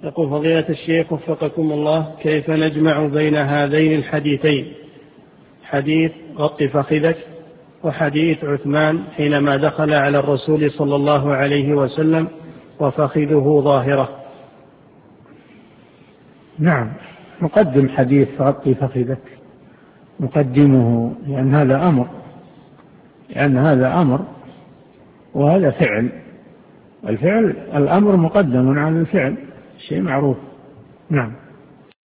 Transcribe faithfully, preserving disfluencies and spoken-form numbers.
يقول فضيلة الشيخ وفقكم الله، كيف نجمع بين هذين الحديثين، حديث غط فخذك وحديث عثمان حينما دخل على الرسول صلى الله عليه وسلم وفخذه ظاهرة؟ نعم، نقدم حديث غط فخذك، نقدمه لأن هذا أمر، لأن هذا أمر وهذا فعل، الفعل الأمر مقدم على الفعل، شيء معروف. نعم.